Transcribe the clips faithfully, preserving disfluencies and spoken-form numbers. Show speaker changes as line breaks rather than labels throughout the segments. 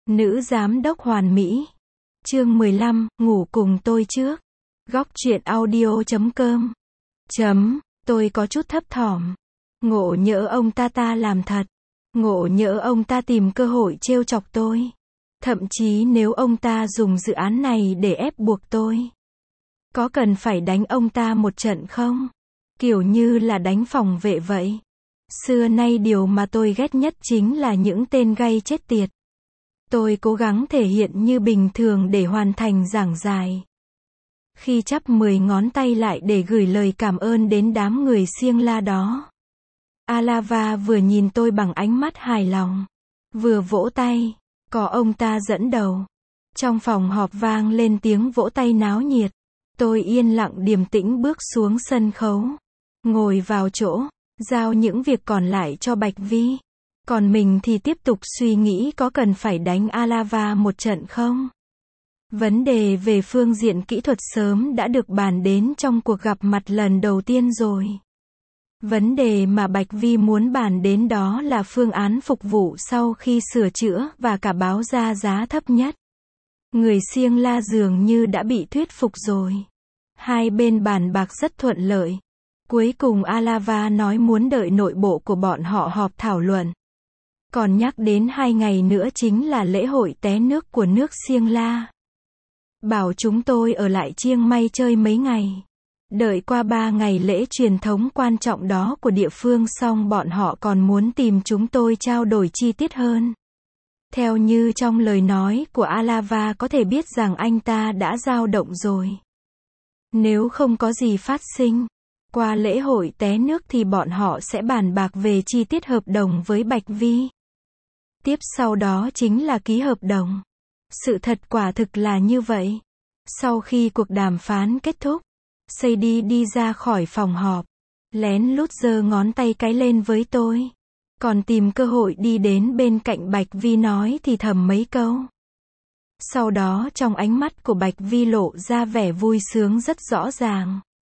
Nữ giám đốc hoàn mỹ. Chương mười lăm, ngủ cùng tôi trước. Góc truyện audio chấm com. Chấm, tôi có chút thấp thỏm. Ngộ nhỡ ông ta ta làm thật. Ngộ nhỡ ông ta tìm cơ hội trêu chọc tôi. Thậm chí nếu ông ta dùng dự án này để ép buộc tôi. Có cần phải đánh ông ta một trận không? Kiểu như là đánh phòng vệ vậy. Xưa nay điều mà tôi ghét nhất chính là những tên gay chết tiệt. Tôi cố gắng thể hiện như bình thường để hoàn thành giảng giải. Khi chắp mười ngón tay lại để gửi lời cảm ơn đến đám người siêng la đó. Alava vừa nhìn tôi bằng ánh mắt hài lòng, vừa vỗ tay, có ông ta dẫn đầu. Trong phòng họp vang lên tiếng vỗ tay náo nhiệt. Tôi yên lặng điềm tĩnh bước xuống sân khấu, ngồi vào chỗ, giao những việc còn lại cho Bạch Vi. Còn mình thì tiếp tục suy nghĩ có cần phải đánh Alava một trận không? Vấn đề về phương diện kỹ thuật sớm đã được bàn đến trong cuộc gặp mặt lần đầu tiên rồi. Vấn đề mà Bạch Vi muốn bàn đến đó là phương án phục vụ sau khi sửa chữa và cả báo ra giá thấp nhất. Người siêng la dường như đã bị thuyết phục rồi. Hai bên bàn bạc rất thuận lợi. Cuối cùng Alava nói muốn đợi nội bộ của bọn họ họp thảo luận. Còn nhắc đến hai ngày nữa chính là lễ hội té nước của nước Siêng La. Bảo chúng tôi ở lại Chiang Mai chơi mấy ngày. Đợi qua ba ngày lễ truyền thống quan trọng đó của địa phương xong bọn họ còn muốn tìm chúng tôi trao đổi chi tiết hơn. Theo như trong lời nói của Alava có thể biết rằng anh ta đã dao động rồi. Nếu không có gì phát sinh qua lễ hội té nước thì bọn họ sẽ bàn bạc về chi tiết hợp đồng với Bạch Vi. Tiếp sau đó chính là ký hợp đồng. Sự thật quả thực là như vậy. Sau khi cuộc đàm phán kết thúc, Sadie đi ra khỏi phòng họp, lén lút giơ ngón tay cái lên với tôi. Còn tìm cơ hội đi đến bên cạnh Bạch Vi nói thì thầm mấy câu. Sau đó trong ánh mắt của Bạch Vi lộ ra vẻ vui sướng rất rõ ràng.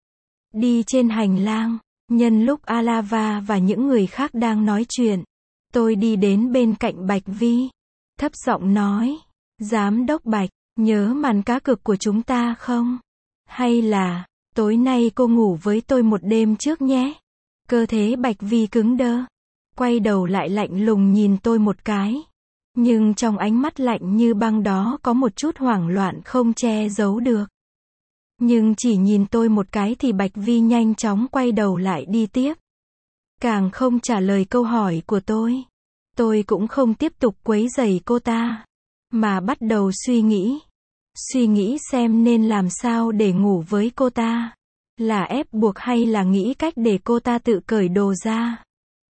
Đi trên hành lang, nhân lúc Alava và những người khác đang nói chuyện, tôi đi đến bên cạnh Bạch Vi, thấp giọng nói, Giám đốc Bạch, nhớ màn cá cược của chúng ta không? Hay là, tối nay cô ngủ với tôi một đêm trước nhé? Cơ thể Bạch Vi cứng đơ, quay đầu lại lạnh lùng nhìn tôi một cái. Nhưng trong ánh mắt lạnh như băng đó có một chút hoảng loạn không che giấu được. Nhưng chỉ nhìn tôi một cái thì Bạch Vi nhanh chóng quay đầu lại đi tiếp. Càng không trả lời câu hỏi của tôi. Tôi cũng không tiếp tục quấy rầy cô ta, mà bắt đầu suy nghĩ. Suy nghĩ xem nên làm sao để ngủ với cô ta. Là ép buộc hay là nghĩ cách để cô ta tự cởi đồ ra.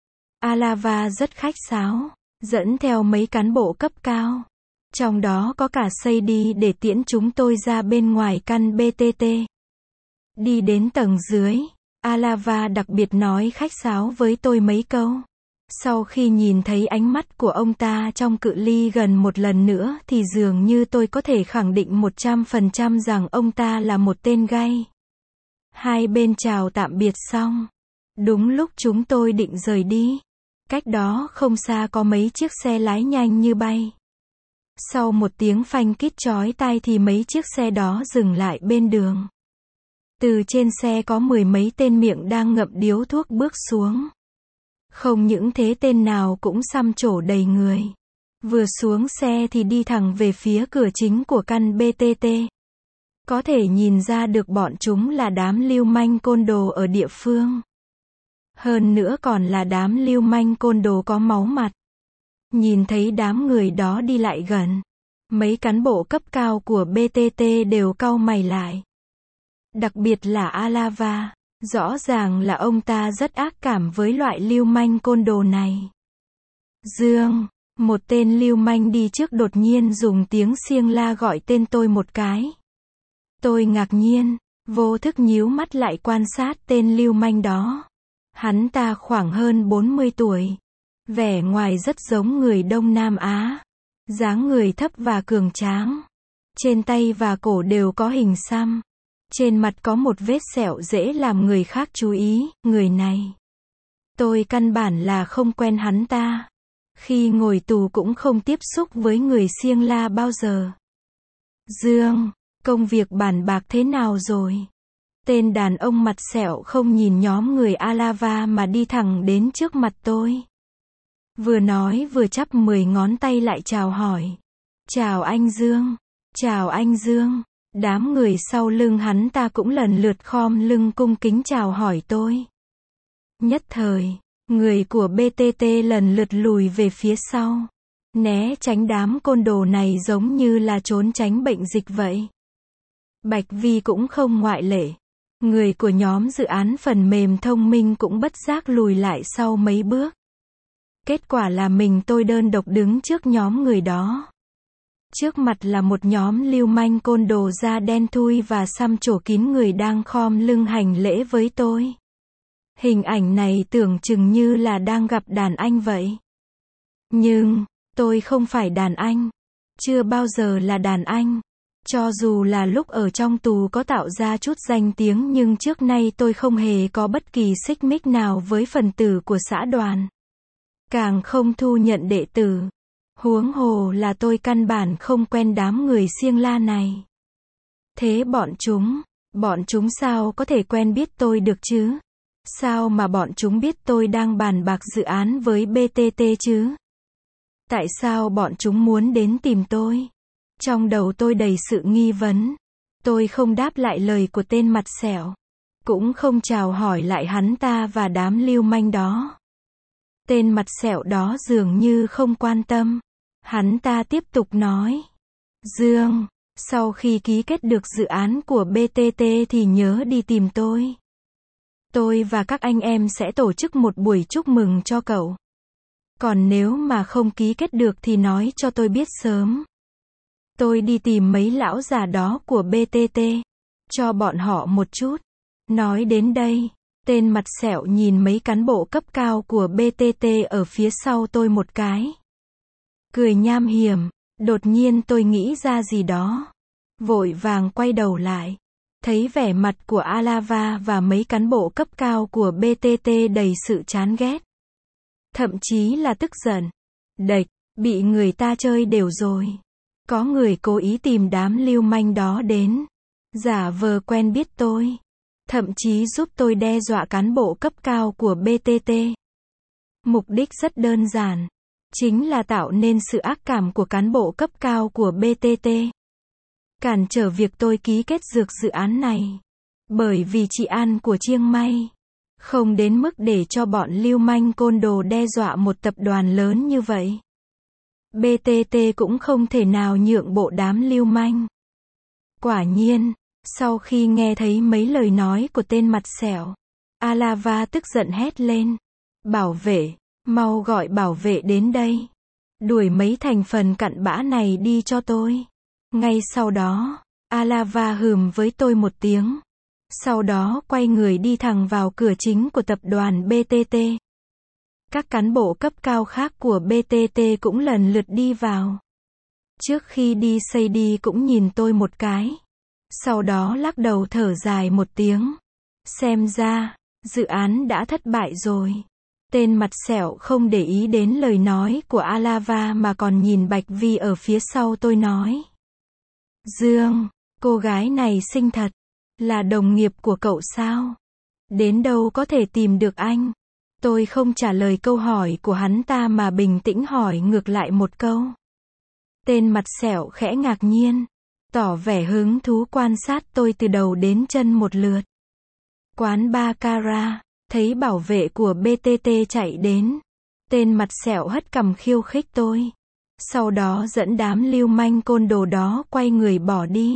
Alava rất khách sáo, dẫn theo mấy cán bộ cấp cao. Trong đó có cả Sadie để tiễn chúng tôi ra bên ngoài căn bê tê tê. Đi đến tầng dưới, Alava đặc biệt nói khách sáo với tôi mấy câu. Sau khi nhìn thấy ánh mắt của ông ta trong cự ly gần một lần nữa thì dường như tôi có thể khẳng định một trăm phần trăm rằng ông ta là một tên gay. Hai bên chào tạm biệt xong. Đúng lúc chúng tôi định rời đi. Cách đó không xa có mấy chiếc xe lái nhanh như bay. Sau một tiếng phanh kít chói tai thì mấy chiếc xe đó dừng lại bên đường. Từ trên xe có mười mấy tên miệng đang ngậm điếu thuốc bước xuống. Không những thế tên nào cũng xăm trổ đầy người. Vừa xuống xe thì đi thẳng về phía cửa chính của căn bê tê tê. Có thể nhìn ra được bọn chúng là đám lưu manh côn đồ ở địa phương. Hơn nữa còn là đám lưu manh côn đồ có máu mặt. Nhìn thấy đám người đó đi lại gần, mấy cán bộ cấp cao của bê tê tê đều cau mày lại. Đặc biệt là Alava, rõ ràng là ông ta rất ác cảm với loại lưu manh côn đồ này. Dương, một tên lưu manh đi trước đột nhiên dùng tiếng siêng la gọi tên tôi một cái. Tôi ngạc nhiên, vô thức nhíu mắt lại quan sát tên lưu manh đó. Hắn ta khoảng hơn bốn mươi tuổi. Vẻ ngoài rất giống người Đông Nam Á. Dáng người thấp và cường tráng. Trên tay và cổ đều có hình xăm. Trên mặt có một vết sẹo dễ làm người khác chú ý, người này. Tôi căn bản là không quen hắn ta. Khi ngồi tù cũng không tiếp xúc với người Siêng La bao giờ. Dương, công việc bàn bạc thế nào rồi? Tên đàn ông mặt sẹo không nhìn nhóm người Alava mà đi thẳng đến trước mặt tôi. Vừa nói vừa chắp mười ngón tay lại chào hỏi. Chào anh Dương. Chào anh Dương. Đám người sau lưng hắn ta cũng lần lượt khom lưng cung kính chào hỏi tôi. Nhất thời, người của bê tê tê lần lượt lùi về phía sau. Né tránh đám côn đồ này giống như là trốn tránh bệnh dịch vậy. Bạch Vi cũng không ngoại lệ. Người của nhóm dự án phần mềm thông minh cũng bất giác lùi lại sau mấy bước. Kết quả là mình tôi đơn độc đứng trước nhóm người đó. Trước mặt là một nhóm lưu manh côn đồ da đen thui và xăm trổ kín người đang khom lưng hành lễ với tôi. Hình ảnh này tưởng chừng như là đang gặp đàn anh vậy. Nhưng, tôi không phải đàn anh. Chưa bao giờ là đàn anh. Cho dù là lúc ở trong tù có tạo ra chút danh tiếng nhưng trước nay tôi không hề có bất kỳ xích mích nào với phần tử của xã đoàn. Càng không thu nhận đệ tử. Huống hồ là tôi căn bản không quen đám người Siêng La này. Thế bọn chúng, bọn chúng sao có thể quen biết tôi được chứ? Sao mà bọn chúng biết tôi đang bàn bạc dự án với bê tê tê chứ? Tại sao bọn chúng muốn đến tìm tôi? Trong đầu tôi đầy sự nghi vấn. Tôi không đáp lại lời của tên mặt sẹo. Cũng không chào hỏi lại hắn ta và đám lưu manh đó. Tên mặt sẹo đó dường như không quan tâm. Hắn ta tiếp tục nói. Dương, sau khi ký kết được dự án của bê tê tê thì nhớ đi tìm tôi. Tôi và các anh em sẽ tổ chức một buổi chúc mừng cho cậu. Còn nếu mà không ký kết được thì nói cho tôi biết sớm. Tôi đi tìm mấy lão già đó của bê tê tê. Cho bọn họ một chút. Nói đến đây, tên mặt sẹo nhìn mấy cán bộ cấp cao của bê tê tê ở phía sau tôi một cái. Cười nham hiểm, đột nhiên tôi nghĩ ra gì đó. Vội vàng quay đầu lại. Thấy vẻ mặt của Alava và mấy cán bộ cấp cao của bê tê tê đầy sự chán ghét. Thậm chí là tức giận. Đệch, bị người ta chơi đều rồi. Có người cố ý tìm đám lưu manh đó đến. Giả vờ quen biết tôi. Thậm chí giúp tôi đe dọa cán bộ cấp cao của bê tê tê. Mục đích rất đơn giản. Chính là tạo nên sự ác cảm của cán bộ cấp cao của bê tê tê. Cản trở việc tôi ký kết dược dự án này. Bởi vì chị An của Chiang Mai. Không đến mức để cho bọn lưu manh côn đồ đe dọa một tập đoàn lớn như vậy. bê tê tê cũng không thể nào nhượng bộ đám lưu manh. Quả nhiên, sau khi nghe thấy mấy lời nói của tên mặt sẹo, Alava tức giận hét lên. Bảo vệ, mau gọi bảo vệ đến đây. Đuổi mấy thành phần cặn bã này đi cho tôi. Ngay sau đó, Alava hừm với tôi một tiếng. Sau đó quay người đi thẳng vào cửa chính của tập đoàn bê tê tê. Các cán bộ cấp cao khác của bê tê tê cũng lần lượt đi vào. Trước khi đi Sadie cũng nhìn tôi một cái. Sau đó lắc đầu thở dài một tiếng. Xem ra, dự án đã thất bại rồi. Tên mặt sẹo không để ý đến lời nói của Alava mà còn nhìn Bạch Vi ở phía sau tôi nói. Dương, cô gái này xinh thật. Là đồng nghiệp của cậu sao? Đến đâu có thể tìm được anh? Tôi không trả lời câu hỏi của hắn ta mà bình tĩnh hỏi ngược lại một câu. Tên mặt sẹo khẽ ngạc nhiên. Tỏ vẻ hứng thú quan sát tôi từ đầu đến chân một lượt. Quán Baccarat, thấy bảo vệ của bê tê tê chạy đến. Tên mặt sẹo hất cằm khiêu khích tôi. Sau đó dẫn đám lưu manh côn đồ đó quay người bỏ đi.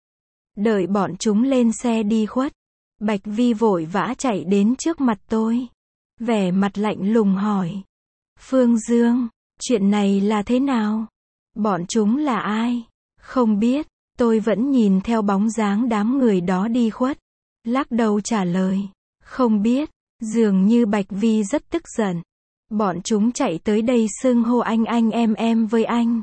Đợi bọn chúng lên xe đi khuất. Bạch Vi vội vã chạy đến trước mặt tôi. Vẻ mặt lạnh lùng hỏi. Phương Dương, chuyện này là thế nào? Bọn chúng là ai? Không biết, tôi vẫn nhìn theo bóng dáng đám người đó đi khuất. Lắc đầu trả lời. Không biết, dường như Bạch Vi rất tức giận. Bọn chúng chạy tới đây xưng hô anh anh em em với anh.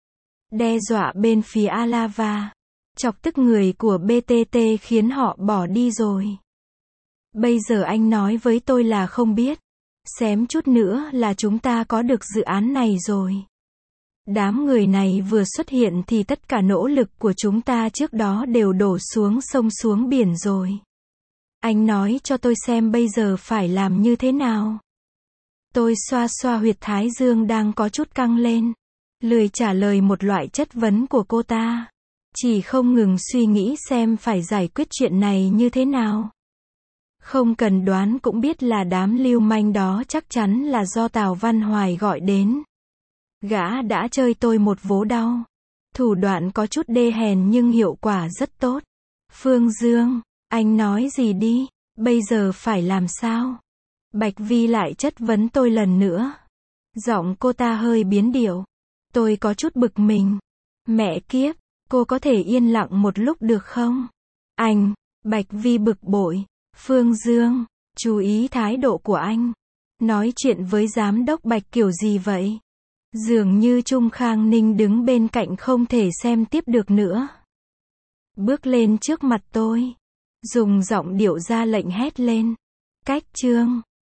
Đe dọa bên phía Alava. Chọc tức người của bê tê tê khiến họ bỏ đi rồi. Bây giờ anh nói với tôi là không biết. Xém chút nữa là chúng ta có được dự án này rồi. Đám người này vừa xuất hiện thì tất cả nỗ lực của chúng ta trước đó đều đổ xuống sông xuống biển rồi. Anh nói cho tôi xem bây giờ phải làm như thế nào. Tôi xoa xoa huyệt thái dương đang có chút căng lên. Lười trả lời một loại chất vấn của cô ta. Chỉ không ngừng suy nghĩ xem phải giải quyết chuyện này như thế nào. Không cần đoán cũng biết là đám lưu manh đó chắc chắn là do Tào Văn Hoài gọi đến. Gã đã chơi tôi một vố đau. Thủ đoạn có chút đê hèn nhưng hiệu quả rất tốt. Phương Dương, anh nói gì đi, bây giờ phải làm sao? Bạch Vi lại chất vấn tôi lần nữa. Giọng cô ta hơi biến điệu. Tôi có chút bực mình. Mẹ kiếp, cô có thể yên lặng một lúc được không? Anh, Bạch Vi bực bội. Phương Dương, chú ý thái độ của anh. Nói chuyện với giám đốc Bạch kiểu gì vậy? Dường như Trung Khang Ninh đứng bên cạnh không thể xem tiếp được nữa. Bước lên trước mặt tôi. Dùng giọng điệu ra lệnh hét lên. Cách Trương.